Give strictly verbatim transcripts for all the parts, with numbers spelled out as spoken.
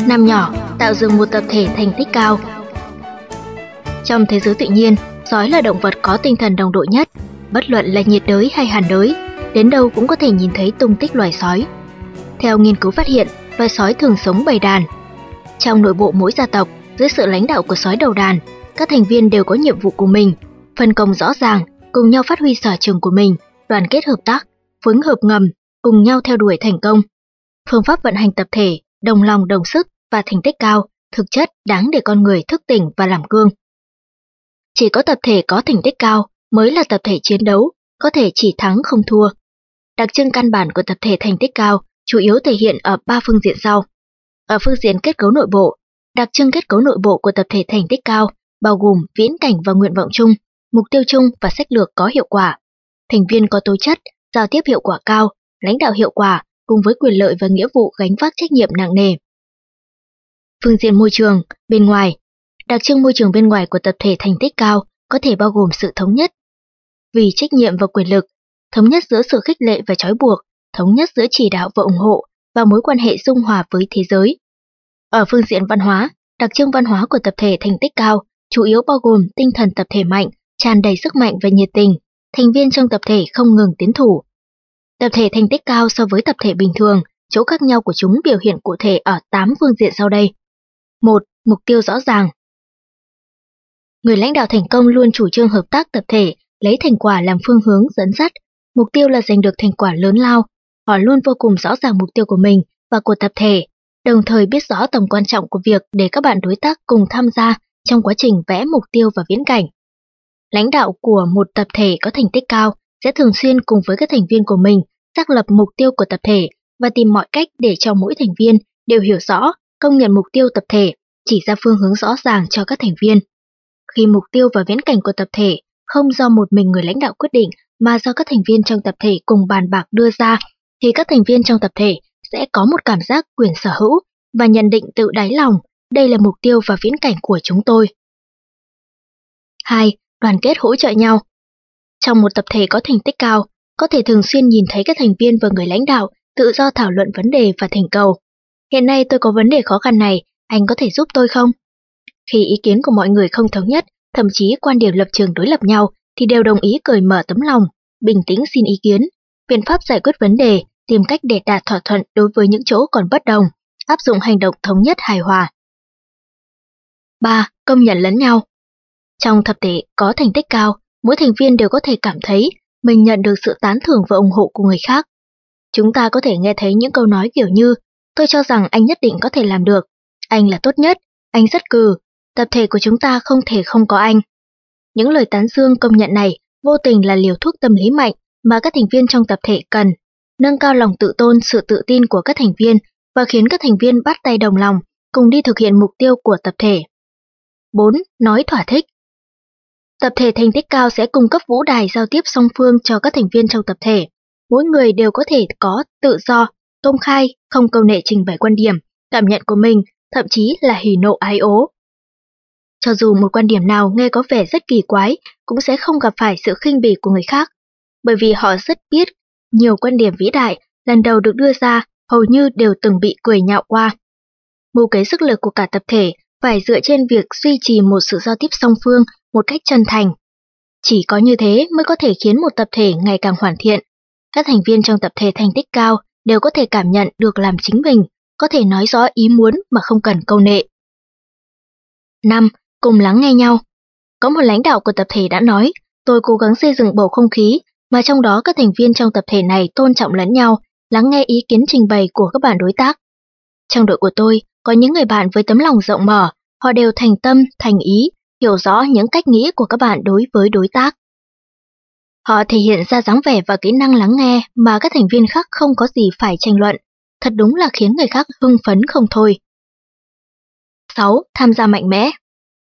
Năm nhỏ tạo dựng một tập thể thành tích cao. Trong thế giới tự nhiên, sói là động vật có tinh thần đồng đội nhất. Bất luận là nhiệt đới hay hàn đới, đến đâu cũng có thể nhìn thấy tung tích loài sói. Theo nghiên cứu phát hiện, loài sói thường sống bầy đàn. Trong nội bộ mỗi gia tộc, dưới sự lãnh đạo của sói đầu đàn, các thành viên đều có nhiệm vụ của mình, phân công rõ ràng, cùng nhau phát huy sở trường của mình, đoàn kết hợp tác, phối hợp ngầm, cùng nhau theo đuổi thành công. Phương pháp vận hành tập thể, đồng lòng đồng sức và thành tích cao, thực chất đáng để con người thức tỉnh và làm gương. Chỉ có tập thể có thành tích cao mới là tập thể chiến đấu, có thể chỉ thắng không thua. Đặc trưng căn bản của tập thể thành tích cao chủ yếu thể hiện ở ba phương diện sau. Ở phương diện kết cấu nội bộ, đặc trưng kết cấu nội bộ của tập thể thành tích cao bao gồm viễn cảnh và nguyện vọng chung, mục tiêu chung và sách lược có hiệu quả. Thành viên có tố chất, giao tiếp hiệu quả cao, lãnh đạo hiệu quả, cùng với quyền lợi và nghĩa vụ gánh vác trách nhiệm nặng nề. Phương diện môi trường, bên ngoài, đặc trưng môi trường bên ngoài của tập thể thành tích cao có thể bao gồm sự thống nhất vì trách nhiệm và quyền lực, thống nhất giữa sự khích lệ và trói buộc, thống nhất giữa chỉ đạo và ủng hộ và mối quan hệ dung hòa với thế giới. Ở phương diện văn hóa, đặc trưng văn hóa của tập thể thành tích cao chủ yếu bao gồm tinh thần tập thể mạnh, tràn đầy sức mạnh và nhiệt tình, thành viên trong tập thể không ngừng tiến thủ. Tập thể thành tích cao so với tập thể bình thường, chỗ khác nhau của chúng biểu hiện cụ thể ở tám phương diện sau đây. một. Mục tiêu rõ ràng. Người lãnh đạo thành công luôn chủ trương hợp tác tập thể, lấy thành quả làm phương hướng dẫn dắt. Mục tiêu là giành được thành quả lớn lao. Họ luôn vô cùng rõ ràng mục tiêu của mình và của tập thể, đồng thời biết rõ tầm quan trọng của việc để các bạn đối tác cùng tham gia trong quá trình vẽ mục tiêu và viễn cảnh. Lãnh đạo của một tập thể có thành tích cao sẽ thường xuyên cùng với các thành viên của mình xác lập mục tiêu của tập thể và tìm mọi cách để cho mỗi thành viên đều hiểu rõ, công nhận mục tiêu tập thể, chỉ ra phương hướng rõ ràng cho các thành viên. Khi mục tiêu và viễn cảnh của tập thể không do một mình người lãnh đạo quyết định mà do các thành viên trong tập thể cùng bàn bạc đưa ra, thì các thành viên trong tập thể sẽ có một cảm giác quyền sở hữu và nhận định tự đáy lòng, đây là mục tiêu và viễn cảnh của chúng tôi. hai. Đoàn kết hỗ trợ nhau. Trong một tập thể có thành tích cao, có thể thường xuyên nhìn thấy các thành viên và người lãnh đạo tự do thảo luận vấn đề và thành cầu. Hiện nay tôi có vấn đề khó khăn này, anh có thể giúp tôi không? Khi ý kiến của mọi người không thống nhất, thậm chí quan điểm lập trường đối lập nhau, thì đều đồng ý cởi mở tấm lòng, bình tĩnh xin ý kiến, biện pháp giải quyết vấn đề, tìm cách để đạt thỏa thuận đối với những chỗ còn bất đồng, áp dụng hành động thống nhất hài hòa. ba. Công nhận lẫn nhau. Trong tập thể có thành tích cao, mỗi thành viên đều có thể cảm thấy mình nhận được sự tán thưởng và ủng hộ của người khác. Chúng ta có thể nghe thấy những câu nói kiểu như tôi cho rằng anh nhất định có thể làm được, anh là tốt nhất, anh rất cừ, tập thể của chúng ta không thể không có anh. Những lời tán dương công nhận này vô tình là liều thuốc tâm lý mạnh mà các thành viên trong tập thể cần, nâng cao lòng tự tôn, sự tự tin của các thành viên và khiến các thành viên bắt tay đồng lòng, cùng đi thực hiện mục tiêu của tập thể. bốn. Nói thỏa thích. Tập thể thành tích cao sẽ cung cấp vũ đài giao tiếp song phương cho các thành viên trong tập thể. Mỗi người đều có thể có tự do, công khai, không câu nệ trình bày quan điểm, cảm nhận của mình, thậm chí là hỉ nộ ái ố. Cho dù một quan điểm nào nghe có vẻ rất kỳ quái, cũng sẽ không gặp phải sự khinh bỉ của người khác, bởi vì họ rất biết nhiều quan điểm vĩ đại lần đầu được đưa ra hầu như đều từng bị cười nhạo qua. Mưu kế sức lực của cả tập thể phải dựa trên việc duy trì một sự giao tiếp song phương một cách chân thành. Chỉ có như thế mới có thể khiến một tập thể ngày càng hoàn thiện. Các thành viên trong tập thể thành tích cao đều có thể cảm nhận được làm chính mình, có thể nói rõ ý muốn mà không cần câu nệ. năm. Cùng lắng nghe nhau. Có một lãnh đạo của tập thể đã nói, tôi cố gắng xây dựng bầu không khí mà trong đó các thành viên trong tập thể này tôn trọng lẫn nhau, lắng nghe ý kiến trình bày của các bạn đối tác. Trong đội của tôi, có những người bạn với tấm lòng rộng mở, họ đều thành tâm, thành ý, hiểu rõ những cách nghĩ của các bạn đối với đối tác. Họ thể hiện ra dáng vẻ và kỹ năng lắng nghe mà các thành viên khác không có gì phải tranh luận, thật đúng là khiến người khác hưng phấn không thôi. sáu. Tham gia mạnh mẽ.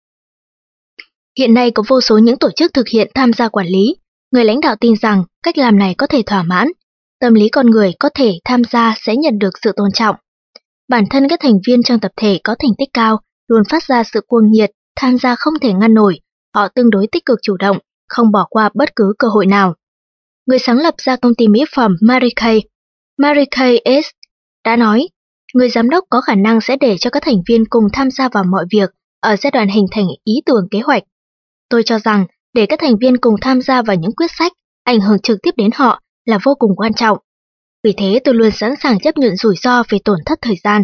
Hiện nay có vô số những tổ chức thực hiện tham gia quản lý. Người lãnh đạo tin rằng cách làm này có thể thỏa mãn. Tâm lý con người có thể tham gia sẽ nhận được sự tôn trọng. Bản thân các thành viên trong tập thể có thành tích cao luôn phát ra sự cuồng nhiệt, tham gia không thể ngăn nổi. Họ tương đối tích cực chủ động, không bỏ qua bất cứ cơ hội nào. Người sáng lập ra công ty mỹ phẩm Mary Kay, Mary Kay Est, đã nói, Người giám đốc có khả năng sẽ để cho các thành viên cùng tham gia vào mọi việc ở giai đoạn hình thành ý tưởng kế hoạch. Tôi cho rằng để các thành viên cùng tham gia vào những quyết sách ảnh hưởng trực tiếp đến họ là vô cùng quan trọng. Vì thế tôi luôn sẵn sàng chấp nhận rủi ro về tổn thất thời gian.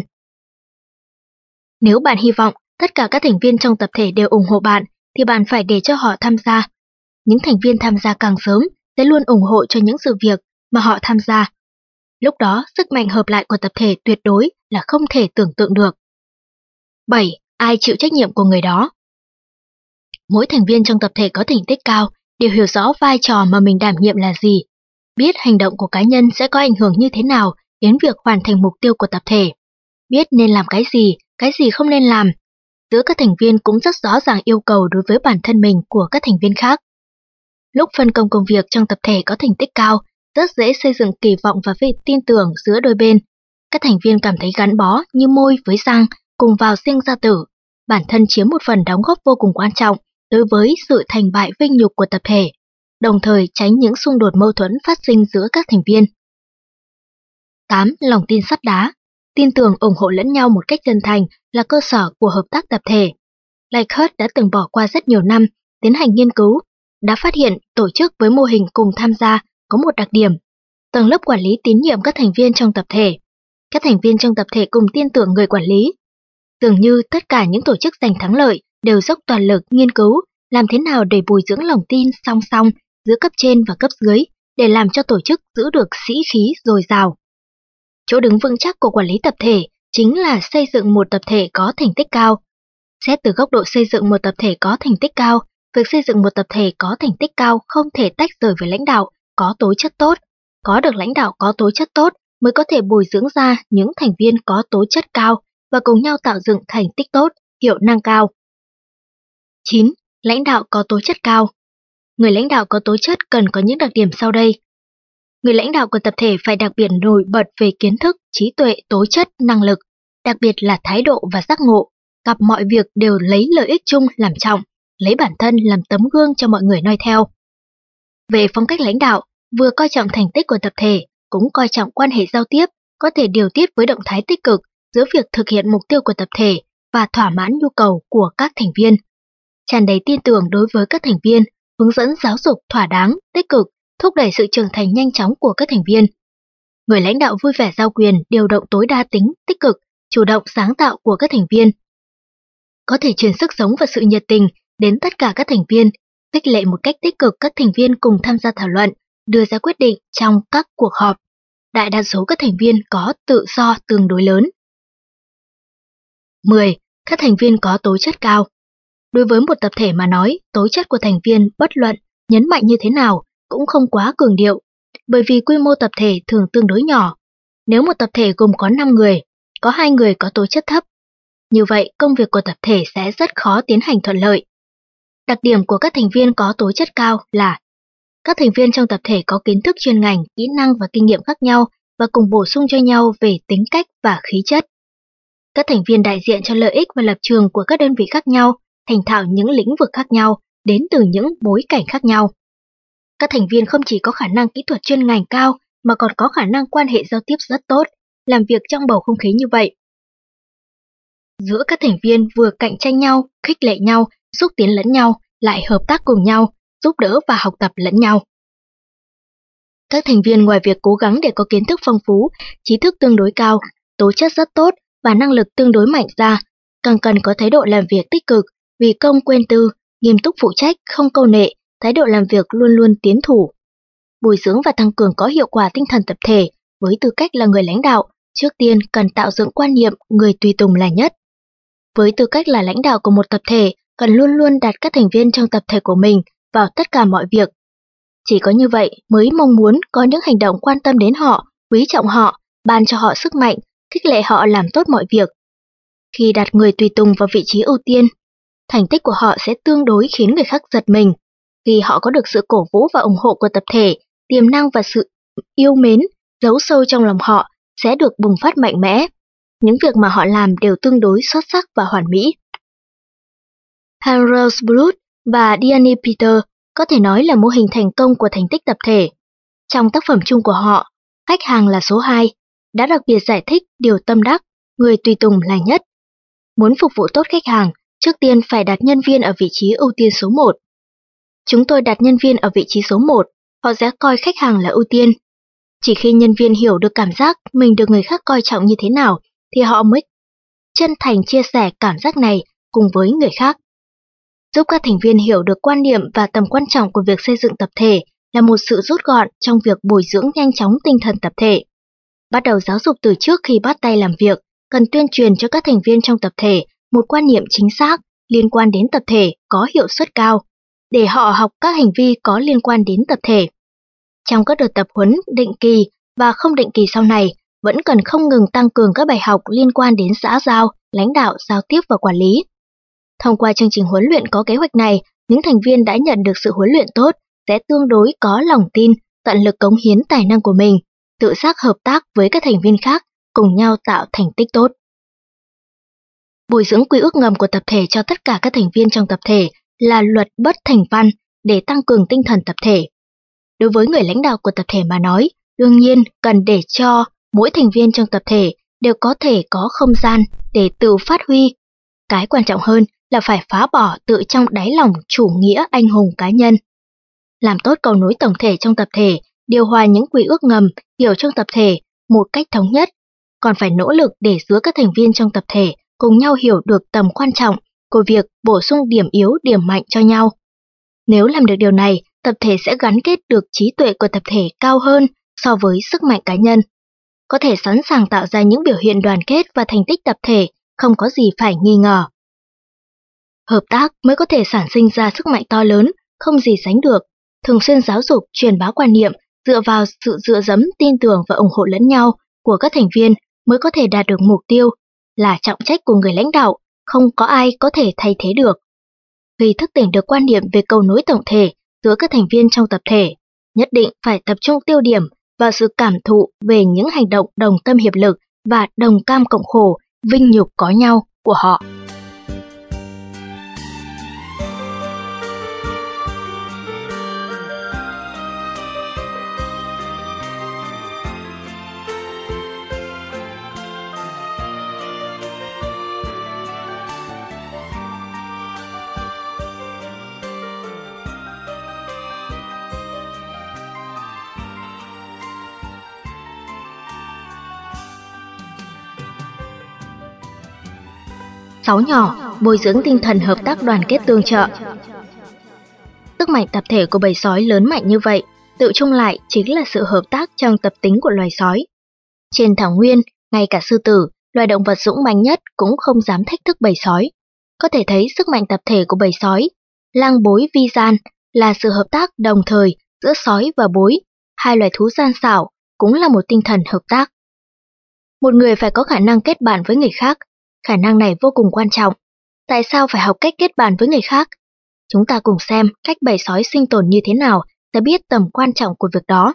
Nếu bạn hy vọng tất cả các thành viên trong tập thể đều ủng hộ bạn, thì bạn phải để cho họ tham gia. Những thành viên tham gia càng sớm sẽ luôn ủng hộ cho những sự việc mà họ tham gia. Lúc đó, sức mạnh hợp lại của tập thể tuyệt đối là không thể tưởng tượng được. bảy. Ai chịu trách nhiệm của người đó? Mỗi thành viên trong tập thể có thành tích cao đều hiểu rõ vai trò mà mình đảm nhiệm là gì, biết hành động của cá nhân sẽ có ảnh hưởng như thế nào đến việc hoàn thành mục tiêu của tập thể, biết nên làm cái gì, cái gì không nên làm. Giữa các thành viên cũng rất rõ ràng yêu cầu đối với bản thân mình của các thành viên khác. Lúc phân công công việc trong tập thể có thành tích cao, rất dễ xây dựng kỳ vọng và việc tin tưởng giữa đôi bên. Các thành viên cảm thấy gắn bó như môi với răng, cùng vào sinh ra tử. Bản thân chiếm một phần đóng góp vô cùng quan trọng đối với sự thành bại vinh nhục của tập thể, đồng thời tránh những xung đột mâu thuẫn phát sinh giữa các thành viên. tám. Lòng tin sắt đá. Tin tưởng ủng hộ lẫn nhau một cách chân thành là cơ sở của hợp tác tập thể. Likert đã từng bỏ qua rất nhiều năm tiến hành nghiên cứu, đã phát hiện tổ chức với mô hình cùng tham gia có một đặc điểm. Tầng lớp quản lý tín nhiệm các thành viên trong tập thể. Các thành viên trong tập thể cùng tin tưởng người quản lý. Dường như tất cả những tổ chức giành thắng lợi đều dốc toàn lực nghiên cứu làm thế nào để bồi dưỡng lòng tin song song giữa cấp trên và cấp dưới để làm cho tổ chức giữ được sĩ khí dồi dào. Chỗ đứng vững chắc của quản lý tập thể chính là xây dựng một tập thể có thành tích cao. Xét từ góc độ xây dựng một tập thể có thành tích cao, việc xây dựng một tập thể có thành tích cao không thể tách rời với lãnh đạo có tố chất tốt. Có được lãnh đạo có tố chất tốt mới có thể bồi dưỡng ra những thành viên có tố chất cao và cùng nhau tạo dựng thành tích tốt, hiệu năng cao. chín. Lãnh đạo có tố chất cao. Người lãnh đạo có tố chất cần có những đặc điểm sau đây. Người lãnh đạo của tập thể phải đặc biệt nổi bật về kiến thức, trí tuệ, tố chất, năng lực, đặc biệt là thái độ và giác ngộ, gặp mọi việc đều lấy lợi ích chung làm trọng, lấy bản thân làm tấm gương cho mọi người noi theo. Về phong cách lãnh đạo, vừa coi trọng thành tích của tập thể, cũng coi trọng quan hệ giao tiếp, có thể điều tiết với động thái tích cực giữa việc thực hiện mục tiêu của tập thể và thỏa mãn nhu cầu của các thành viên. Tràn đầy tin tưởng đối với các thành viên, hướng dẫn giáo dục thỏa đáng, tích cực, thúc đẩy sự trưởng thành nhanh chóng của các thành viên. Người lãnh đạo vui vẻ giao quyền, điều động tối đa tính tích cực, chủ động sáng tạo của các thành viên. Có thể truyền sức sống và sự nhiệt tình đến tất cả các thành viên, khích lệ một cách tích cực các thành viên cùng tham gia thảo luận, đưa ra quyết định trong các cuộc họp. Đại đa số các thành viên có tự do tương đối lớn. mười. Các thành viên có tố chất cao. Đối với một tập thể mà nói, tố chất của thành viên bất luận nhấn mạnh như thế nào cũng không quá cường điệu, bởi vì quy mô tập thể thường tương đối nhỏ. Nếu một tập thể gồm có năm người, có hai người có tố chất thấp, như vậy công việc của tập thể sẽ rất khó tiến hành thuận lợi. Đặc điểm của các thành viên có tố chất cao là các thành viên trong tập thể có kiến thức chuyên ngành, kỹ năng và kinh nghiệm khác nhau và cùng bổ sung cho nhau về tính cách và khí chất. Các thành viên đại diện cho lợi ích và lập trường của các đơn vị khác nhau, thành thạo những lĩnh vực khác nhau, đến từ những bối cảnh khác nhau. Các thành viên không chỉ có khả năng kỹ thuật chuyên ngành cao mà còn có khả năng quan hệ giao tiếp rất tốt, làm việc trong bầu không khí như vậy. Giữa các thành viên vừa cạnh tranh nhau, khích lệ nhau, xúc tiến lẫn nhau, lại hợp tác cùng nhau, giúp đỡ và học tập lẫn nhau. Các thành viên ngoài việc cố gắng để có kiến thức phong phú, trí thức tương đối cao, tố chất rất tốt và năng lực tương đối mạnh ra, càng cần có thái độ làm việc tích cực, vì công quên tư, nghiêm túc phụ trách, không câu nệ, thái độ làm việc luôn luôn tiến thủ. Bồi dưỡng và tăng cường có hiệu quả tinh thần tập thể, với tư cách là người lãnh đạo, trước tiên cần tạo dựng quan niệm người tùy tùng là nhất. Với tư cách là lãnh đạo của một tập thể, cần luôn luôn đặt các thành viên trong tập thể của mình vào tất cả mọi việc. Chỉ có như vậy mới mong muốn có những hành động quan tâm đến họ, quý trọng họ, ban cho họ sức mạnh, khích lệ họ làm tốt mọi việc. Khi đặt người tùy tùng vào vị trí ưu tiên, thành tích của họ sẽ tương đối khiến người khác giật mình. Khi họ có được sự cổ vũ và ủng hộ của tập thể, tiềm năng và sự yêu mến giấu sâu trong lòng họ sẽ được bùng phát mạnh mẽ. Những việc mà họ làm đều tương đối xuất sắc và hoàn mỹ. Harold Blood và Diane Peter có thể nói là mô hình thành công của thành tích tập thể. Trong tác phẩm chung của họ, Khách hàng là số hai, đã đặc biệt giải thích điều tâm đắc người tùy tùng là nhất. Muốn phục vụ tốt khách hàng, trước tiên phải đặt nhân viên ở vị trí ưu tiên số một. Chúng tôi đặt nhân viên ở vị trí số một, họ sẽ coi khách hàng là ưu tiên. Chỉ khi nhân viên hiểu được cảm giác mình được người khác coi trọng như thế nào, thì họ mới chân thành chia sẻ cảm giác này cùng với người khác. Giúp các thành viên hiểu được quan niệm và tầm quan trọng của việc xây dựng tập thể là một sự rút gọn trong việc bồi dưỡng nhanh chóng tinh thần tập thể. Bắt đầu giáo dục từ trước khi bắt tay làm việc, cần tuyên truyền cho các thành viên trong tập thể một quan niệm chính xác liên quan đến tập thể có hiệu suất cao, để họ học các hành vi có liên quan đến tập thể. Trong các đợt tập huấn định kỳ và không định kỳ sau này, vẫn cần không ngừng tăng cường các bài học liên quan đến xã giao, lãnh đạo, giao tiếp và quản lý. Thông qua chương trình huấn luyện có kế hoạch này, những thành viên đã nhận được sự huấn luyện tốt sẽ tương đối có lòng tin, tận lực cống hiến tài năng của mình, tự giác hợp tác với các thành viên khác, cùng nhau tạo thành tích tốt. Bồi dưỡng quy ước ngầm của tập thể cho tất cả các thành viên trong tập thể là luật bất thành văn để tăng cường tinh thần tập thể. Đối với người lãnh đạo của tập thể mà nói, đương nhiên cần để cho mỗi thành viên trong tập thể đều có thể có không gian để tự phát huy. Cái quan trọng hơn là phải phá bỏ tự trong đáy lòng chủ nghĩa anh hùng cá nhân. Làm tốt cầu nối tổng thể trong tập thể, điều hòa những quy ước ngầm hiểu trong tập thể một cách thống nhất, còn phải nỗ lực để giữa các thành viên trong tập thể cùng nhau hiểu được tầm quan trọng của việc bổ sung điểm yếu điểm mạnh cho nhau. Nếu làm được điều này, tập thể sẽ gắn kết được trí tuệ của tập thể cao hơn so với sức mạnh cá nhân. Có thể sẵn sàng tạo ra những biểu hiện đoàn kết và thành tích tập thể, không có gì phải nghi ngờ. Hợp tác mới có thể sản sinh ra sức mạnh to lớn, không gì sánh được. Thường xuyên giáo dục, truyền bá quan niệm, dựa vào sự dựa dẫm, tin tưởng và ủng hộ lẫn nhau của các thành viên mới có thể đạt được mục tiêu, là trọng trách của người lãnh đạo, không có ai có thể thay thế được. Khi thức tỉnh được quan niệm về cầu nối tổng thể giữa các thành viên trong tập thể, nhất định phải tập trung tiêu điểm vào sự cảm thụ về những hành động đồng tâm hiệp lực và đồng cam cộng khổ, vinh nhục có nhau của họ. Sáu nhỏ, bồi dưỡng tinh thần hợp tác đoàn kết tương trợ. Sức mạnh tập thể của bầy sói lớn mạnh như vậy, tự chung lại chính là sự hợp tác trong tập tính của loài sói. Trên thảo nguyên, ngay cả sư tử, loài động vật dũng mãnh nhất cũng không dám thách thức bầy sói. Có thể thấy sức mạnh tập thể của bầy sói, lang bối vi gian, là sự hợp tác đồng thời giữa sói và bối, hai loài thú gian xảo, cũng là một tinh thần hợp tác. Một người phải có khả năng kết bạn với người khác. Khả năng này vô cùng quan trọng. Tại sao phải học cách kết bạn với người khác? Chúng ta cùng xem cách bầy sói sinh tồn như thế nào để biết tầm quan trọng của việc đó.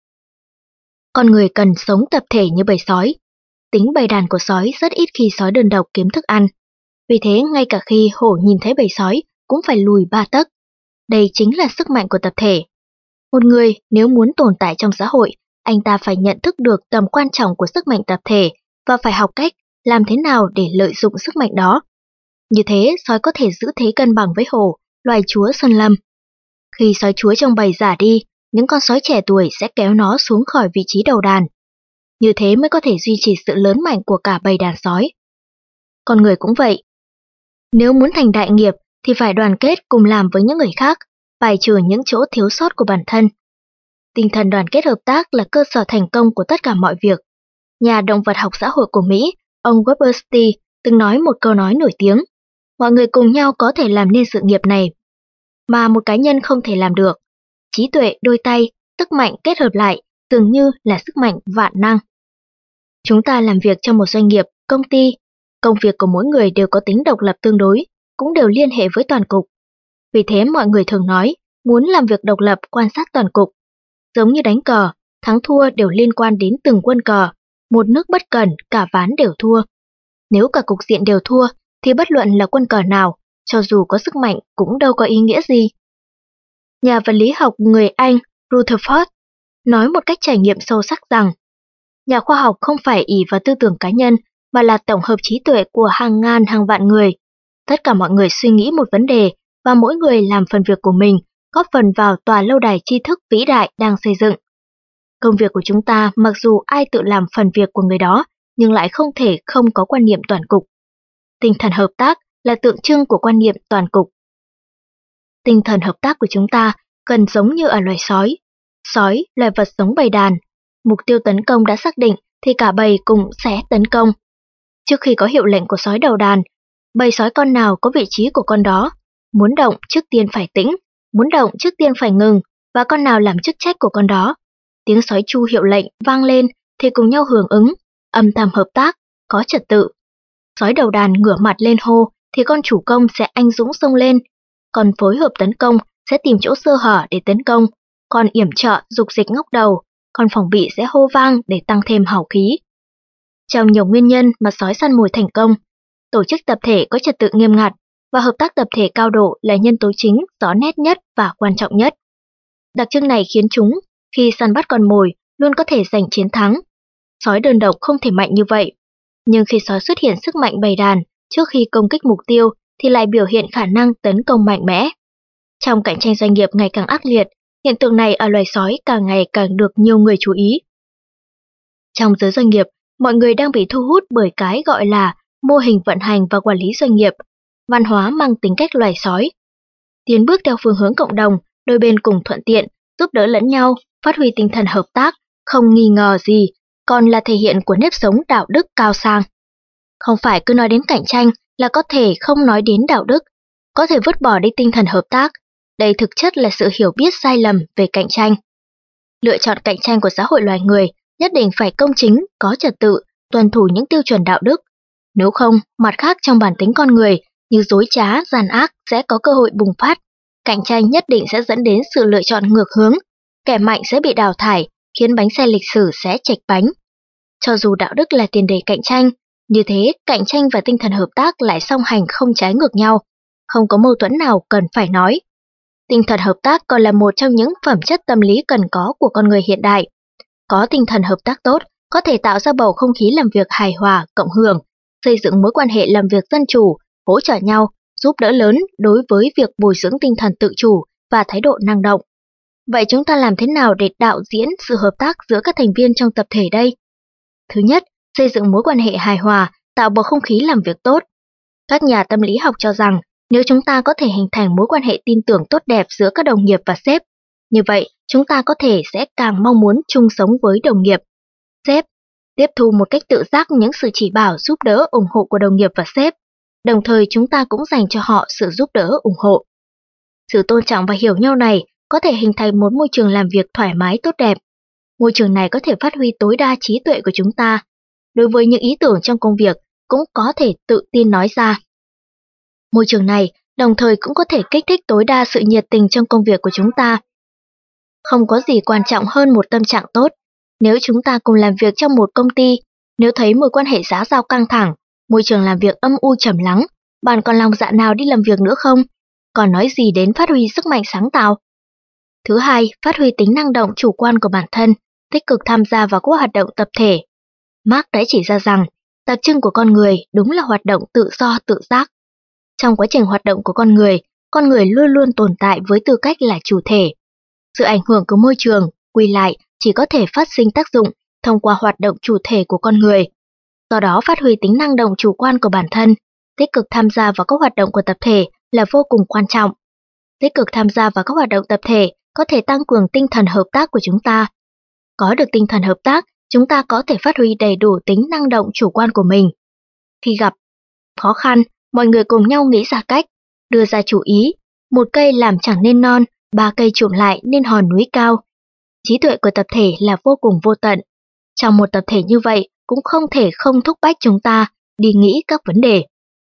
Con người cần sống tập thể như bầy sói. Tính bầy đàn của sói rất ít khi sói đơn độc kiếm thức ăn. Vì thế ngay cả khi hổ nhìn thấy bầy sói cũng phải lùi ba tấc. Đây chính là sức mạnh của tập thể. Một người nếu muốn tồn tại trong xã hội, anh ta phải nhận thức được tầm quan trọng của sức mạnh tập thể và phải học cách làm thế nào để lợi dụng sức mạnh đó. Như thế, sói có thể giữ thế cân bằng với hổ, loài chúa sơn lâm. Khi sói chúa trong bầy già đi, những con sói trẻ tuổi sẽ kéo nó xuống khỏi vị trí đầu đàn. Như thế mới có thể duy trì sự lớn mạnh của cả bầy đàn sói. Con người cũng vậy. Nếu muốn thành đại nghiệp thì phải đoàn kết cùng làm với những người khác, bài trừ những chỗ thiếu sót của bản thân. Tinh thần đoàn kết hợp tác là cơ sở thành công của tất cả mọi việc. Nhà động vật học xã hội của Mỹ, ông Weberstein từng nói một câu nói nổi tiếng: mọi người cùng nhau có thể làm nên sự nghiệp này mà một cá nhân không thể làm được. Trí tuệ đôi tay, sức mạnh kết hợp lại dường như là sức mạnh vạn năng. Chúng ta làm việc trong một doanh nghiệp, công ty, công việc của mỗi người đều có tính độc lập tương đối, cũng đều liên hệ với toàn cục. Vì thế mọi người thường nói, muốn làm việc độc lập quan sát toàn cục. Giống như đánh cờ, thắng thua đều liên quan đến từng quân cờ, một nước bất cẩn cả ván đều thua. Nếu cả cục diện đều thua, thì bất luận là quân cờ nào, cho dù có sức mạnh cũng đâu có ý nghĩa gì. Nhà vật lý học người Anh Rutherford nói một cách trải nghiệm sâu sắc rằng, nhà khoa học không phải ỷ vào tư tưởng cá nhân mà là tổng hợp trí tuệ của hàng ngàn hàng vạn người. Tất cả mọi người suy nghĩ một vấn đề và mỗi người làm phần việc của mình, góp phần vào tòa lâu đài tri thức vĩ đại đang xây dựng. Công việc của chúng ta mặc dù ai tự làm phần việc của người đó, nhưng lại không thể không có quan niệm toàn cục. Tinh thần hợp tác là tượng trưng của quan niệm toàn cục. Tinh thần hợp tác của chúng ta cần giống như ở loài sói. Sói, loài vật sống bầy đàn. Mục tiêu tấn công đã xác định thì cả bầy cùng sẽ tấn công. Trước khi có hiệu lệnh của sói đầu đàn, bầy sói con nào có vị trí của con đó. Muốn động trước tiên phải tĩnh, muốn động trước tiên phải ngừng, và con nào làm chức trách của con đó. Tiếng sói chu hiệu lệnh vang lên thì cùng nhau hưởng ứng, âm thầm hợp tác, có trật tự. Sói đầu đàn ngửa mặt lên hô thì con chủ công sẽ anh dũng xông lên, còn phối hợp tấn công sẽ tìm chỗ sơ hở để tấn công, còn yểm trợ dục dịch ngóc đầu, còn phòng bị sẽ hô vang để tăng thêm hào khí. Trong nhiều nguyên nhân mà sói săn mồi thành công, tổ chức tập thể có trật tự nghiêm ngặt và hợp tác tập thể cao độ là nhân tố chính rõ nét nhất và quan trọng nhất. Đặc trưng này khiến chúng, khi săn bắt con mồi, luôn có thể giành chiến thắng. Sói đơn độc không thể mạnh như vậy, nhưng khi sói xuất hiện sức mạnh bầy đàn trước khi công kích mục tiêu thì lại biểu hiện khả năng tấn công mạnh mẽ. Trong cạnh tranh doanh nghiệp ngày càng ác liệt, hiện tượng này ở loài sói càng ngày càng được nhiều người chú ý. Trong giới doanh nghiệp, mọi người đang bị thu hút bởi cái gọi là mô hình vận hành và quản lý doanh nghiệp, văn hóa mang tính cách loài sói. Tiến bước theo phương hướng cộng đồng, đôi bên cùng thuận tiện, giúp đỡ lẫn nhau, phát huy tinh thần hợp tác, không nghi ngờ gì, còn là thể hiện của nếp sống đạo đức cao sang. Không phải cứ nói đến cạnh tranh là có thể không nói đến đạo đức, có thể vứt bỏ đi tinh thần hợp tác. Đây thực chất là sự hiểu biết sai lầm về cạnh tranh. Lựa chọn cạnh tranh của xã hội loài người nhất định phải công chính, có trật tự, tuân thủ những tiêu chuẩn đạo đức. Nếu không, mặt khác trong bản tính con người như dối trá, gian ác sẽ có cơ hội bùng phát. Cạnh tranh nhất định sẽ dẫn đến sự lựa chọn ngược hướng. Kẻ mạnh sẽ bị đào thải, khiến bánh xe lịch sử sẽ chệch bánh. Cho dù đạo đức là tiền đề cạnh tranh, như thế cạnh tranh và tinh thần hợp tác lại song hành không trái ngược nhau. Không có mâu thuẫn nào cần phải nói. Tinh thần hợp tác còn là một trong những phẩm chất tâm lý cần có của con người hiện đại. Có tinh thần hợp tác tốt, có thể tạo ra bầu không khí làm việc hài hòa, cộng hưởng, xây dựng mối quan hệ làm việc dân chủ, hỗ trợ nhau, giúp đỡ lớn đối với việc bồi dưỡng tinh thần tự chủ và thái độ năng động. Vậy chúng ta làm thế nào để đạo diễn sự hợp tác giữa các thành viên trong tập thể đây? Thứ nhất, xây dựng mối quan hệ hài hòa, tạo bầu không khí làm việc tốt. Các nhà tâm lý học cho rằng, nếu chúng ta có thể hình thành mối quan hệ tin tưởng tốt đẹp giữa các đồng nghiệp và sếp, như vậy chúng ta có thể sẽ càng mong muốn chung sống với đồng nghiệp. Sếp tiếp thu một cách tự giác những sự chỉ bảo giúp đỡ ủng hộ của đồng nghiệp và sếp, đồng thời chúng ta cũng dành cho họ sự giúp đỡ ủng hộ. Sự tôn trọng và hiểu nhau này có thể hình thành một môi trường làm việc thoải mái tốt đẹp. Môi trường này có thể phát huy tối đa trí tuệ của chúng ta. Đối với những ý tưởng trong công việc cũng có thể tự tin nói ra. Môi trường này đồng thời cũng có thể kích thích tối đa sự nhiệt tình trong công việc của chúng ta. Không có gì quan trọng hơn một tâm trạng tốt. Nếu chúng ta cùng làm việc trong một công ty, nếu thấy mối quan hệ xã giao căng thẳng, môi trường làm việc âm u trầm lắng, bạn còn lòng dạ nào đi làm việc nữa không? Còn nói gì đến phát huy sức mạnh sáng tạo? Thứ hai, phát huy tính năng động chủ quan của bản thân, tích cực tham gia vào các hoạt động tập thể. Marx đã chỉ ra rằng, đặc trưng của con người đúng là hoạt động tự do tự giác. Trong quá trình hoạt động của con người, con người luôn luôn tồn tại với tư cách là chủ thể. Sự ảnh hưởng của môi trường, quy lại, chỉ có thể phát sinh tác dụng thông qua hoạt động chủ thể của con người. Do đó phát huy tính năng động chủ quan của bản thân, tích cực tham gia vào các hoạt động của tập thể là vô cùng quan trọng. Tích cực tham gia vào các hoạt động tập thể có thể tăng cường tinh thần hợp tác của chúng ta. Có được tinh thần hợp tác, chúng ta có thể phát huy đầy đủ tính năng động chủ quan của mình. Khi gặp khó khăn, mọi người cùng nhau nghĩ ra cách, đưa ra chủ ý, một cây làm chẳng nên non, ba cây chụm lại nên hòn núi cao. Trí tuệ của tập thể là vô cùng vô tận. Trong một tập thể như vậy cũng không thể không thúc bách chúng ta đi nghĩ các vấn đề.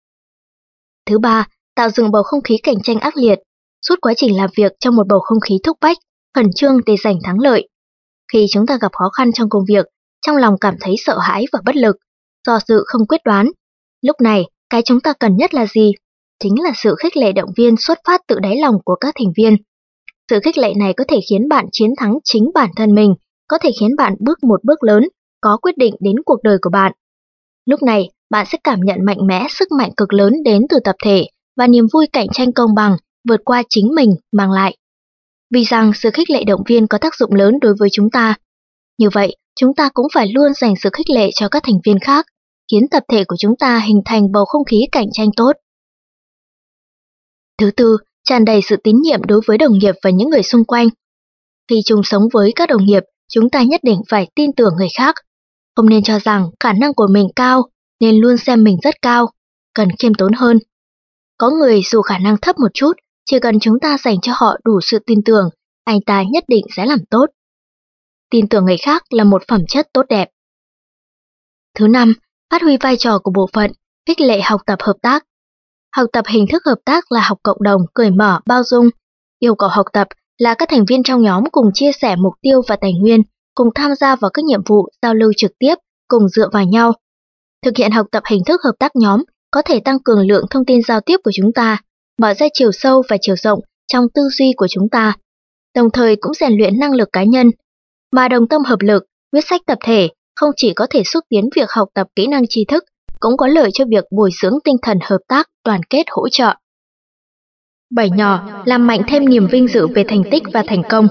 Thứ ba, tạo dựng bầu không khí cạnh tranh ác liệt. Suốt quá trình làm việc trong một bầu không khí thúc bách, khẩn trương để giành thắng lợi. Khi chúng ta gặp khó khăn trong công việc, trong lòng cảm thấy sợ hãi và bất lực, do dự không quyết đoán. Lúc này, cái chúng ta cần nhất là gì? Chính là sự khích lệ động viên xuất phát từ đáy lòng của các thành viên. Sự khích lệ này có thể khiến bạn chiến thắng chính bản thân mình, có thể khiến bạn bước một bước lớn, có quyết định đến cuộc đời của bạn. Lúc này, bạn sẽ cảm nhận mạnh mẽ sức mạnh cực lớn đến từ tập thể và niềm vui cạnh tranh công bằng vượt qua chính mình mang lại. Vì rằng sự khích lệ động viên có tác dụng lớn đối với chúng ta. Như vậy, chúng ta cũng phải luôn dành sự khích lệ cho các thành viên khác, khiến tập thể của chúng ta hình thành bầu không khí cạnh tranh tốt. Thứ tư, tràn đầy sự tín nhiệm đối với đồng nghiệp và những người xung quanh. Khi chung sống với các đồng nghiệp, chúng ta nhất định phải tin tưởng người khác. Không nên cho rằng khả năng của mình cao, nên luôn xem mình rất cao, cần khiêm tốn hơn. Có người dù khả năng thấp một chút, chỉ cần chúng ta dành cho họ đủ sự tin tưởng, anh ta nhất định sẽ làm tốt. Tin tưởng người khác là một phẩm chất tốt đẹp. Thứ năm, phát huy vai trò của bộ phận, khích lệ học tập hợp tác. Học tập hình thức hợp tác là học cộng đồng, cởi mở, bao dung. Yêu cầu học tập là các thành viên trong nhóm cùng chia sẻ mục tiêu và tài nguyên, cùng tham gia vào các nhiệm vụ giao lưu trực tiếp, cùng dựa vào nhau. Thực hiện học tập hình thức hợp tác nhóm có thể tăng cường lượng thông tin giao tiếp của chúng ta, mở ra chiều sâu và chiều rộng trong tư duy của chúng ta, đồng thời cũng rèn luyện năng lực cá nhân. Mà đồng tâm hợp lực, quyết sách tập thể không chỉ có thể xúc tiến việc học tập kỹ năng tri thức, cũng có lợi cho việc bồi dưỡng tinh thần hợp tác, đoàn kết hỗ trợ. Bảy nhỏ, làm mạnh thêm niềm vinh dự về thành tích và thành công.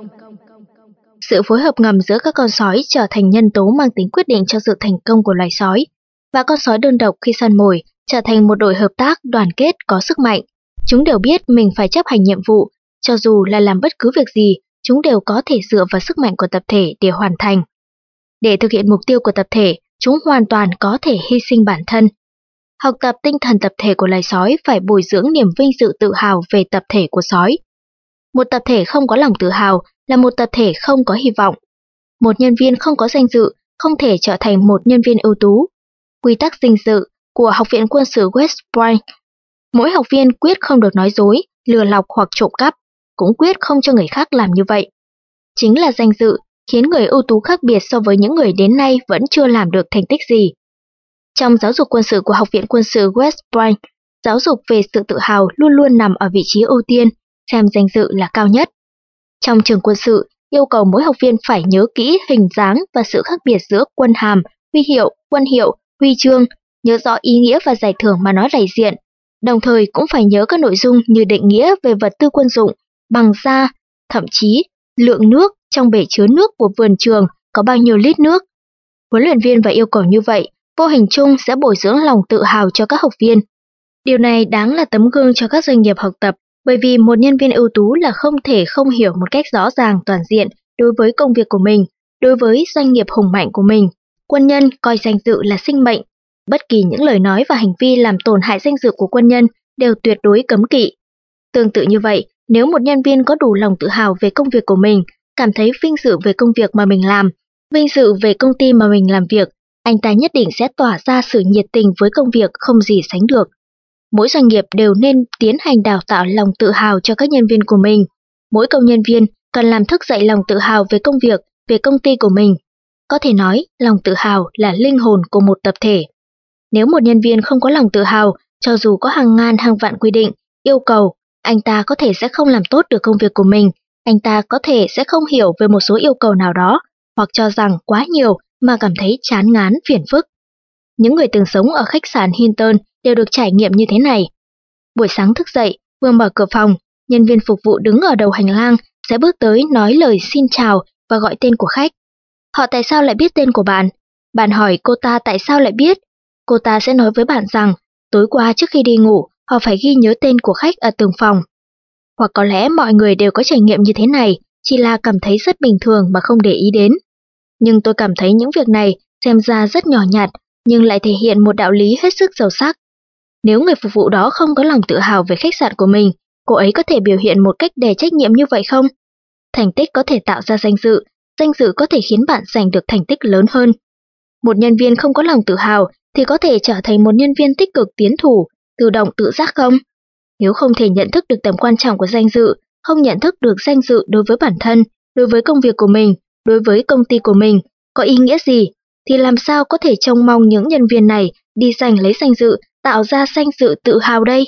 Sự phối hợp ngầm giữa các con sói trở thành nhân tố mang tính quyết định cho sự thành công của loài sói, và con sói đơn độc khi săn mồi trở thành một đội hợp tác, đoàn kết, có sức mạnh. Chúng đều biết mình phải chấp hành nhiệm vụ, cho dù là làm bất cứ việc gì, chúng đều có thể dựa vào sức mạnh của tập thể để hoàn thành. Để thực hiện mục tiêu của tập thể, chúng hoàn toàn có thể hy sinh bản thân. Học tập tinh thần tập thể của loài sói phải bồi dưỡng niềm vinh dự tự hào về tập thể của sói. Một tập thể không có lòng tự hào là một tập thể không có hy vọng. Một nhân viên không có danh dự không thể trở thành một nhân viên ưu tú. Quy tắc danh dự của Học viện Quân sự West Point: mỗi học viên quyết không được nói dối, lừa lọc hoặc trộm cắp, cũng quyết không cho người khác làm như vậy. Chính là danh dự khiến người ưu tú khác biệt so với những người đến nay vẫn chưa làm được thành tích gì. Trong giáo dục quân sự của Học viện Quân sự West Point, giáo dục về sự tự hào luôn luôn nằm ở vị trí ưu tiên, xem danh dự là cao nhất. Trong trường quân sự, yêu cầu mỗi học viên phải nhớ kỹ hình dáng và sự khác biệt giữa quân hàm, huy hiệu, quân hiệu, huy chương, nhớ rõ ý nghĩa và giải thưởng mà nó đại diện. Đồng thời cũng phải nhớ các nội dung như định nghĩa về vật tư quân dụng, bằng da, thậm chí lượng nước trong bể chứa nước của vườn trường có bao nhiêu lít nước. Huấn luyện viên phải yêu cầu như vậy, vô hình chung sẽ bồi dưỡng lòng tự hào cho các học viên. Điều này đáng là tấm gương cho các doanh nghiệp học tập, bởi vì một nhân viên ưu tú là không thể không hiểu một cách rõ ràng toàn diện đối với công việc của mình, đối với doanh nghiệp hùng mạnh của mình. Quân nhân coi danh dự là sinh mệnh. Bất kỳ những lời nói và hành vi làm tổn hại danh dự của quân nhân đều tuyệt đối cấm kỵ. Tương tự như vậy, nếu một nhân viên có đủ lòng tự hào về công việc của mình, cảm thấy vinh dự về công việc mà mình làm, vinh dự về công ty mà mình làm việc, anh ta nhất định sẽ tỏa ra sự nhiệt tình với công việc không gì sánh được. Mỗi doanh nghiệp đều nên tiến hành đào tạo lòng tự hào cho các nhân viên của mình. Mỗi công nhân viên cần làm thức dậy lòng tự hào về công việc, về công ty của mình. Có thể nói, lòng tự hào là linh hồn của một tập thể. Nếu một nhân viên không có lòng tự hào, cho dù có hàng ngàn hàng vạn quy định, yêu cầu, anh ta có thể sẽ không làm tốt được công việc của mình, anh ta có thể sẽ không hiểu về một số yêu cầu nào đó, hoặc cho rằng quá nhiều mà cảm thấy chán ngán phiền phức. Những người từng sống ở khách sạn Hilton đều được trải nghiệm như thế này. Buổi sáng thức dậy, vừa mở cửa phòng, nhân viên phục vụ đứng ở đầu hành lang sẽ bước tới nói lời xin chào và gọi tên của khách. Họ tại sao lại biết tên của bạn? Bạn hỏi cô ta tại sao lại biết? Cô ta sẽ nói với bạn rằng, tối qua trước khi đi ngủ, họ phải ghi nhớ tên của khách ở từng phòng. Hoặc có lẽ mọi người đều có trải nghiệm như thế này, chỉ là cảm thấy rất bình thường mà không để ý đến. Nhưng tôi cảm thấy những việc này xem ra rất nhỏ nhặt, nhưng lại thể hiện một đạo lý hết sức sâu sắc. Nếu người phục vụ đó không có lòng tự hào về khách sạn của mình, cô ấy có thể biểu hiện một cách đầy trách nhiệm như vậy không? Thành tích có thể tạo ra danh dự, danh dự có thể khiến bạn giành được thành tích lớn hơn. Một nhân viên không có lòng tự hào thì có thể trở thành một nhân viên tích cực tiến thủ, tự động tự giác không? Nếu không thể nhận thức được tầm quan trọng của danh dự, không nhận thức được danh dự đối với bản thân, đối với công việc của mình, đối với công ty của mình, có ý nghĩa gì, thì làm sao có thể trông mong những nhân viên này đi giành lấy danh dự, tạo ra danh dự tự hào đây?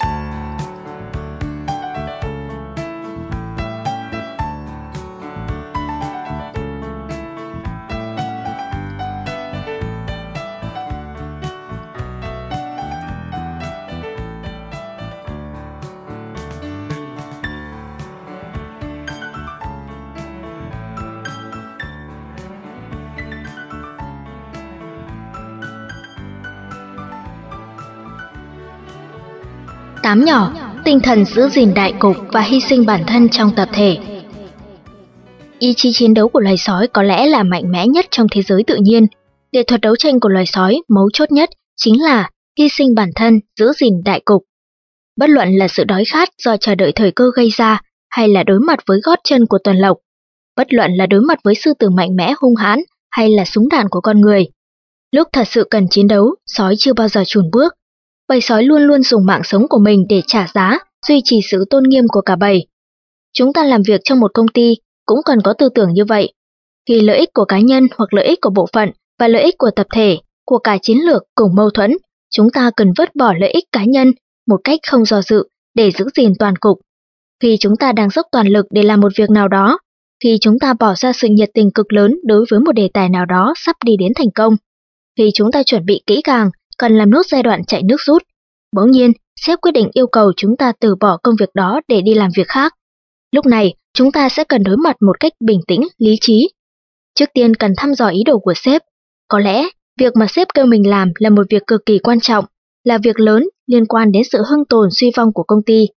Tám nhỏ, tinh thần giữ gìn đại cục và hy sinh bản thân trong tập thể. Ý chí chiến đấu của loài sói có lẽ là mạnh mẽ nhất trong thế giới tự nhiên. Nghệ thuật đấu tranh của loài sói mấu chốt nhất chính là hy sinh bản thân, giữ gìn đại cục. Bất luận là sự đói khát do chờ đợi thời cơ gây ra hay là đối mặt với gót chân của tuần lộc, bất luận là đối mặt với sư tử mạnh mẽ hung hãn hay là súng đạn của con người. Lúc thật sự cần chiến đấu, sói chưa bao giờ chùn bước. Bầy sói luôn luôn dùng mạng sống của mình để trả giá, duy trì sự tôn nghiêm của cả bầy. Chúng ta làm việc trong một công ty cũng cần có tư tưởng như vậy. Khi lợi ích của cá nhân hoặc lợi ích của bộ phận và lợi ích của tập thể, của cả chiến lược cùng mâu thuẫn, chúng ta cần vứt bỏ lợi ích cá nhân một cách không do dự để giữ gìn toàn cục. Khi chúng ta đang dốc toàn lực để làm một việc nào đó, khi chúng ta bỏ ra sự nhiệt tình cực lớn đối với một đề tài nào đó sắp đi đến thành công, khi chúng ta chuẩn bị kỹ càng, cần làm nốt giai đoạn chạy nước rút, bỗng nhiên, sếp quyết định yêu cầu chúng ta từ bỏ công việc đó để đi làm việc khác. Lúc này, chúng ta sẽ cần đối mặt một cách bình tĩnh, lý trí. Trước tiên cần thăm dò ý đồ của sếp. Có lẽ, việc mà sếp kêu mình làm là một việc cực kỳ quan trọng, là việc lớn liên quan đến sự hưng tồn suy vong của công ty.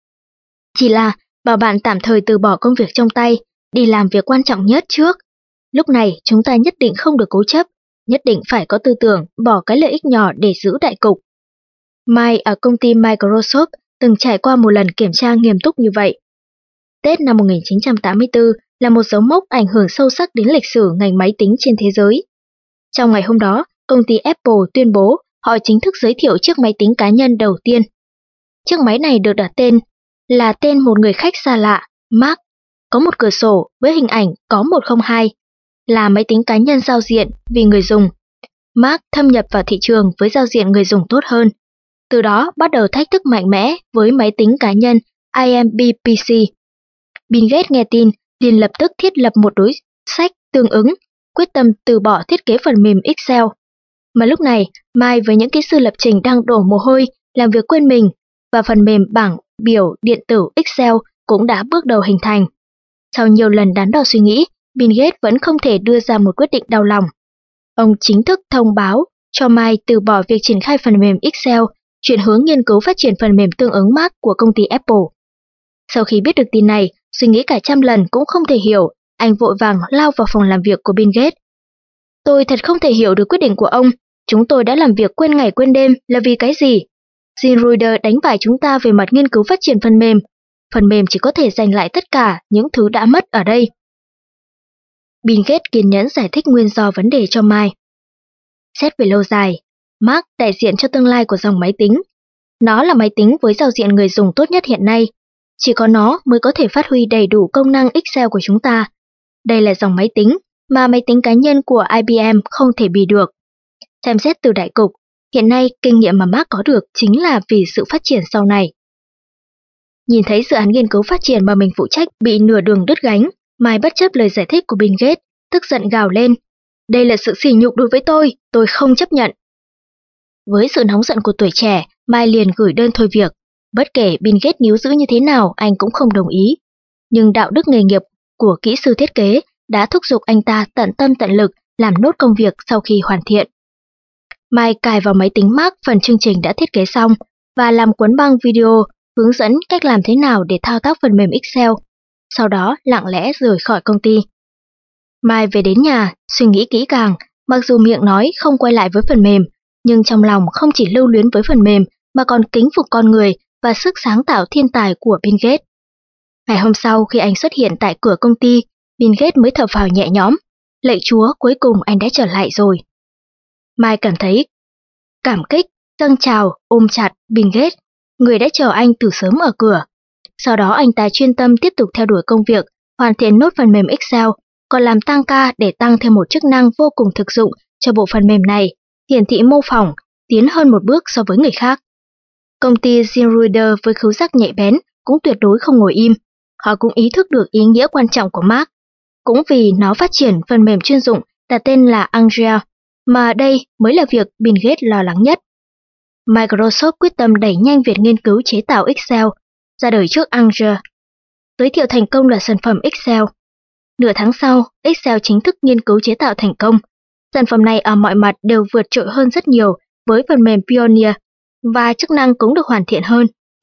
Chỉ là, bảo bạn tạm thời từ bỏ công việc trong tay, đi làm việc quan trọng nhất trước. Lúc này, chúng ta nhất định không được cố chấp, nhất định phải có tư tưởng bỏ cái lợi ích nhỏ để giữ đại cục. Mike ở công ty Microsoft từng trải qua một lần kiểm tra nghiêm túc như vậy. Tết năm một nghìn chín trăm tám mươi tư là một dấu mốc ảnh hưởng sâu sắc đến lịch sử ngành máy tính trên thế giới. Trong ngày hôm đó, công ty Apple tuyên bố họ chính thức giới thiệu chiếc máy tính cá nhân đầu tiên. Chiếc máy này được đặt tên là tên một người khách xa lạ, Mac, có một cửa sổ với hình ảnh có một không hai, là máy tính cá nhân giao diện vì người dùng. Mac thâm nhập vào thị trường với giao diện người dùng tốt hơn. Từ đó bắt đầu thách thức mạnh mẽ với máy tính cá nhân i em bê pê xê. Bill Gates nghe tin, liền lập tức thiết lập một đối sách tương ứng, quyết tâm từ bỏ thiết kế phần mềm Excel. Mà lúc này, Mike với những kỹ sư lập trình đang đổ mồ hôi, làm việc quên mình, và phần mềm bảng biểu điện tử Excel cũng đã bước đầu hình thành. Sau nhiều lần đắn đo suy nghĩ, Bill Gates vẫn không thể đưa ra một quyết định đau lòng. Ông chính thức thông báo cho Mike từ bỏ việc triển khai phần mềm Excel, chuyển hướng nghiên cứu phát triển phần mềm tương ứng Mac của công ty Apple. Sau khi biết được tin này, suy nghĩ cả trăm lần cũng không thể hiểu, anh vội vàng lao vào phòng làm việc của Bill Gates. Tôi thật không thể hiểu được quyết định của ông, chúng tôi đã làm việc quên ngày quên đêm là vì cái gì? Jim Ruder đánh bại chúng ta về mặt nghiên cứu phát triển phần mềm. Phần mềm chỉ có thể giành lại tất cả những thứ đã mất ở đây. Bill Gates kiên nhẫn giải thích nguyên do vấn đề cho Mike. Xét về lâu dài, Mac đại diện cho tương lai của dòng máy tính. Nó là máy tính với giao diện người dùng tốt nhất hiện nay. Chỉ có nó mới có thể phát huy đầy đủ công năng Excel của chúng ta. Đây là dòng máy tính mà máy tính cá nhân của i bê em không thể bì được. Xem xét từ đại cục, hiện nay kinh nghiệm mà Mac có được chính là vì sự phát triển sau này. Nhìn thấy dự án nghiên cứu phát triển mà mình phụ trách bị nửa đường đứt gánh, Mike bất chấp lời giải thích của Bill Gates, tức giận gào lên. Đây là sự sỉ nhục đối với tôi, tôi không chấp nhận. Với sự nóng giận của tuổi trẻ, Mike liền gửi đơn thôi việc. Bất kể Bill Gates níu giữ như thế nào, anh cũng không đồng ý. Nhưng đạo đức nghề nghiệp của kỹ sư thiết kế đã thúc giục anh ta tận tâm tận lực làm nốt công việc sau khi hoàn thiện. Mike cài vào máy tính Mac phần chương trình đã thiết kế xong và làm cuốn băng video hướng dẫn cách làm thế nào để thao tác phần mềm Excel. Sau đó lặng lẽ rời khỏi công ty. Mike về đến nhà, suy nghĩ kỹ càng, mặc dù miệng nói không quay lại với phần mềm, nhưng trong lòng không chỉ lưu luyến với phần mềm mà còn kính phục con người và sức sáng tạo thiên tài của Bill Gates. Ngày hôm sau khi anh xuất hiện tại cửa công ty, Bill Gates mới thở phào nhẹ nhõm. Lạy Chúa, cuối cùng anh đã trở lại rồi. Mike cảm thấy cảm kích, dâng trào, ôm chặt Bill Gates, người đã chờ anh từ sớm ở cửa. Sau đó anh ta chuyên tâm tiếp tục theo đuổi công việc, hoàn thiện nốt phần mềm Excel, còn làm tăng ca để tăng thêm một chức năng vô cùng thực dụng cho bộ phần mềm này, hiển thị mô phỏng, tiến hơn một bước so với người khác. Công ty Jim Ruder với khứu giác nhạy bén cũng tuyệt đối không ngồi im. Họ cũng ý thức được ý nghĩa quan trọng của Mac. Cũng vì nó phát triển phần mềm chuyên dụng đặt tên là Angel, mà đây mới là việc Bill Gates lo lắng nhất. Microsoft quyết tâm đẩy nhanh việc nghiên cứu chế tạo Excel, ra đời trước Angel. Giới thiệu thành công là sản phẩm Excel. Nửa tháng sau, Excel chính thức nghiên cứu chế tạo thành công. Sản phẩm này ở mọi mặt đều vượt trội hơn rất nhiều với phần mềm Pioneer, và chức năng cũng được hoàn thiện hơn,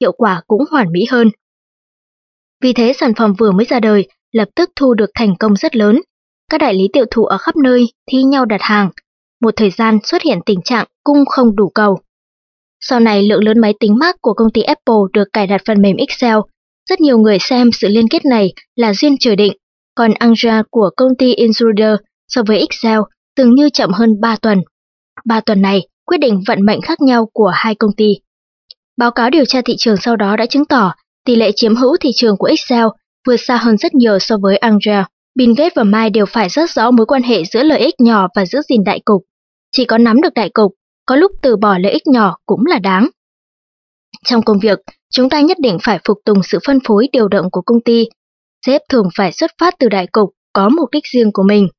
hiệu quả cũng hoàn mỹ hơn. Vì thế sản phẩm vừa mới ra đời lập tức thu được thành công rất lớn. Các đại lý tiêu thụ ở khắp nơi thi nhau đặt hàng. Một thời gian xuất hiện tình trạng cung không đủ cầu. Sau này lượng lớn máy tính Mac của công ty Apple được cài đặt phần mềm Excel. Rất nhiều người xem sự liên kết này là duyên trời định, còn Android của công ty Intruder so với Excel dường như chậm hơn ba tuần. ba tuần này quyết định vận mệnh khác nhau của hai công ty. Báo cáo điều tra thị trường sau đó đã chứng tỏ tỷ lệ chiếm hữu thị trường của Excel vượt xa hơn rất nhiều so với Android. Bill Gates và Mike đều phải rất rõ mối quan hệ giữa lợi ích nhỏ và giữ gìn đại cục. Chỉ có nắm được đại cục, có lúc từ bỏ lợi ích nhỏ cũng là đáng. Trong công việc, chúng ta nhất định phải phục tùng sự phân phối điều động của công ty. Sếp thường phải xuất phát từ đại cục, có mục đích riêng của mình.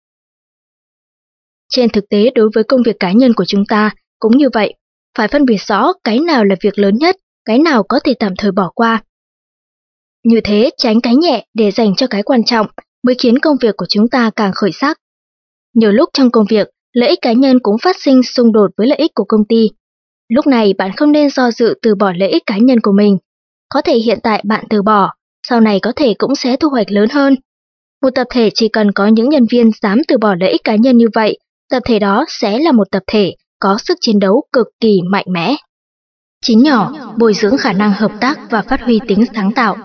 Trên thực tế, đối với công việc cá nhân của chúng ta cũng như vậy, phải phân biệt rõ cái nào là việc lớn nhất, cái nào có thể tạm thời bỏ qua. Như thế, tránh cái nhẹ để dành cho cái quan trọng mới khiến công việc của chúng ta càng khởi sắc. Nhiều lúc trong công việc, lợi ích cá nhân cũng phát sinh xung đột với lợi ích của công ty. Lúc này bạn không nên do dự từ bỏ lợi ích cá nhân của mình. Có thể hiện tại bạn từ bỏ, sau này có thể cũng sẽ thu hoạch lớn hơn. Một tập thể chỉ cần có những nhân viên dám từ bỏ lợi ích cá nhân như vậy, tập thể đó sẽ là một tập thể có sức chiến đấu cực kỳ mạnh mẽ. Chín nhỏ, bồi dưỡng khả năng hợp tác và phát huy tính sáng tạo.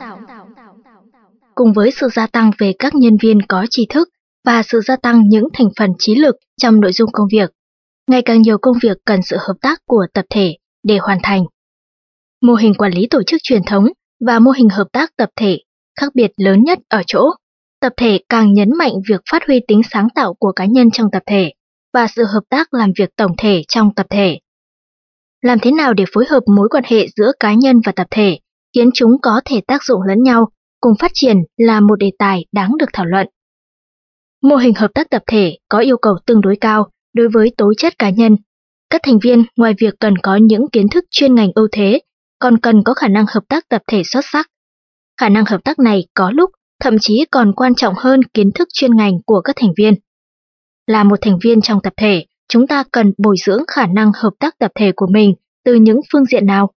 Cùng với sự gia tăng về các nhân viên có tri thức và sự gia tăng những thành phần trí lực trong nội dung công việc, ngày càng nhiều công việc cần sự hợp tác của tập thể để hoàn thành. Mô hình quản lý tổ chức truyền thống và mô hình hợp tác tập thể khác biệt lớn nhất ở chỗ, tập thể càng nhấn mạnh việc phát huy tính sáng tạo của cá nhân trong tập thể và sự hợp tác làm việc tổng thể trong tập thể. Làm thế nào để phối hợp mối quan hệ giữa cá nhân và tập thể, khiến chúng có thể tác dụng lẫn nhau, cùng phát triển là một đề tài đáng được thảo luận. Mô hình hợp tác tập thể có yêu cầu tương đối cao đối với tố chất cá nhân. Các thành viên ngoài việc cần có những kiến thức chuyên ngành ưu thế, còn cần có khả năng hợp tác tập thể xuất sắc. Khả năng hợp tác này có lúc thậm chí còn quan trọng hơn kiến thức chuyên ngành của các thành viên. Là một thành viên trong tập thể, chúng ta cần bồi dưỡng khả năng hợp tác tập thể của mình từ những phương diện nào?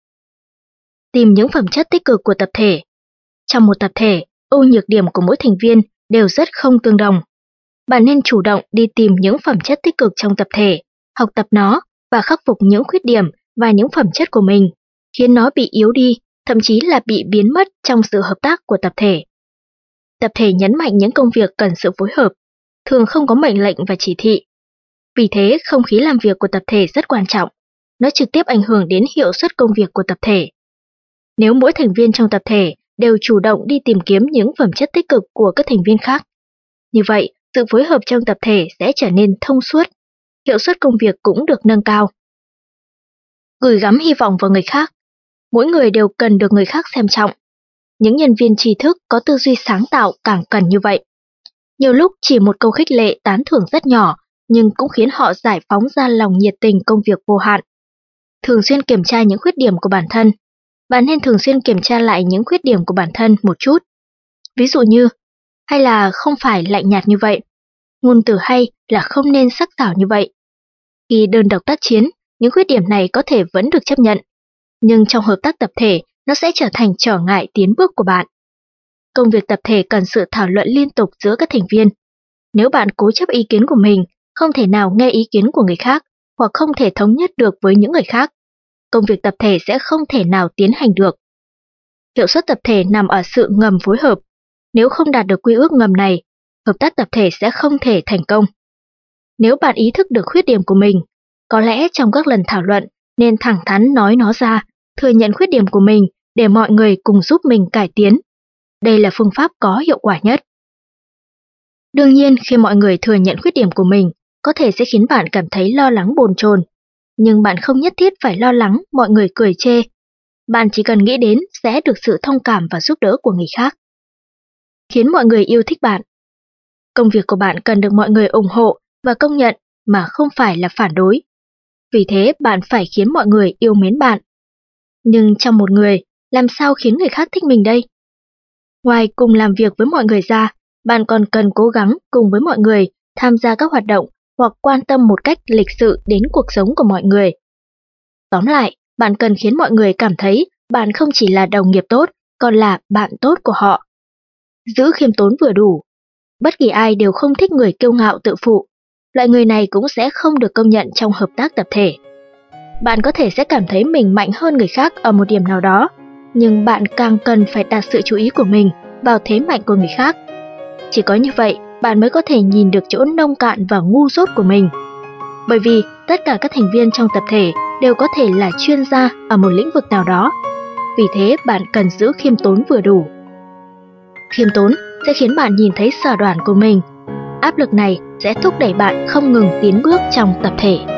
Tìm những phẩm chất tích cực của tập thể. Trong một tập thể, ưu nhược điểm của mỗi thành viên đều rất không tương đồng. Bạn nên chủ động đi tìm những phẩm chất tích cực trong tập thể, học tập nó và khắc phục những khuyết điểm và những phẩm chất của mình, khiến nó bị yếu đi, thậm chí là bị biến mất trong sự hợp tác của tập thể. Tập thể nhấn mạnh những công việc cần sự phối hợp, thường không có mệnh lệnh và chỉ thị. Vì thế, không khí làm việc của tập thể rất quan trọng. Nó trực tiếp ảnh hưởng đến hiệu suất công việc của tập thể. Nếu mỗi thành viên trong tập thể đều chủ động đi tìm kiếm những phẩm chất tích cực của các thành viên khác, như vậy, sự phối hợp trong tập thể sẽ trở nên thông suốt, hiệu suất công việc cũng được nâng cao. Gửi gắm hy vọng vào người khác. Mỗi người đều cần được người khác xem trọng. Những nhân viên trí thức có tư duy sáng tạo càng cần như vậy. Nhiều lúc chỉ một câu khích lệ tán thưởng rất nhỏ, nhưng cũng khiến họ giải phóng ra lòng nhiệt tình công việc vô hạn. Thường xuyên kiểm tra những khuyết điểm của bản thân. Bạn nên thường xuyên kiểm tra lại những khuyết điểm của bản thân một chút. Ví dụ như, hay là không phải lạnh nhạt như vậy. Ngôn từ hay là không nên sắc sảo như vậy. Khi đơn độc tác chiến, những khuyết điểm này có thể vẫn được chấp nhận. Nhưng trong hợp tác tập thể, nó sẽ trở thành trở ngại tiến bước của bạn. Công việc tập thể cần sự thảo luận liên tục giữa các thành viên. Nếu bạn cố chấp ý kiến của mình, không thể nào nghe ý kiến của người khác, hoặc không thể thống nhất được với những người khác, công việc tập thể sẽ không thể nào tiến hành được. Hiệu suất tập thể nằm ở sự ngầm phối hợp. Nếu không đạt được quy ước ngầm này, hợp tác tập thể sẽ không thể thành công. Nếu bạn ý thức được khuyết điểm của mình, có lẽ trong các lần thảo luận nên thẳng thắn nói nó ra, thừa nhận khuyết điểm của mình để mọi người cùng giúp mình cải tiến. Đây là phương pháp có hiệu quả nhất. Đương nhiên, khi mọi người thừa nhận khuyết điểm của mình, có thể sẽ khiến bạn cảm thấy lo lắng bồn chồn. Nhưng bạn không nhất thiết phải lo lắng mọi người cười chê. Bạn chỉ cần nghĩ đến sẽ được sự thông cảm và giúp đỡ của người khác. Khiến mọi người yêu thích bạn. Công việc của bạn cần được mọi người ủng hộ và công nhận mà không phải là phản đối. Vì thế bạn phải khiến mọi người yêu mến bạn. Nhưng trong một người, làm sao khiến người khác thích mình đây? Ngoài cùng làm việc với mọi người ra, bạn còn cần cố gắng cùng với mọi người tham gia các hoạt động hoặc quan tâm một cách lịch sự đến cuộc sống của mọi người. Tóm lại, bạn cần khiến mọi người cảm thấy bạn không chỉ là đồng nghiệp tốt, còn là bạn tốt của họ. Giữ khiêm tốn vừa đủ. Bất kỳ ai đều không thích người kiêu ngạo tự phụ. Loại người này cũng sẽ không được công nhận trong hợp tác tập thể. Bạn có thể sẽ cảm thấy mình mạnh hơn người khác ở một điểm nào đó, nhưng bạn càng cần phải đặt sự chú ý của mình vào thế mạnh của người khác. Chỉ có như vậy, bạn mới có thể nhìn được chỗ nông cạn và ngu dốt của mình. Bởi vì tất cả các thành viên trong tập thể đều có thể là chuyên gia ở một lĩnh vực nào đó. Vì thế, bạn cần giữ khiêm tốn vừa đủ. Khiêm tốn sẽ khiến bạn nhìn thấy sở đoản của mình. Áp lực này sẽ thúc đẩy bạn không ngừng tiến bước trong tập thể.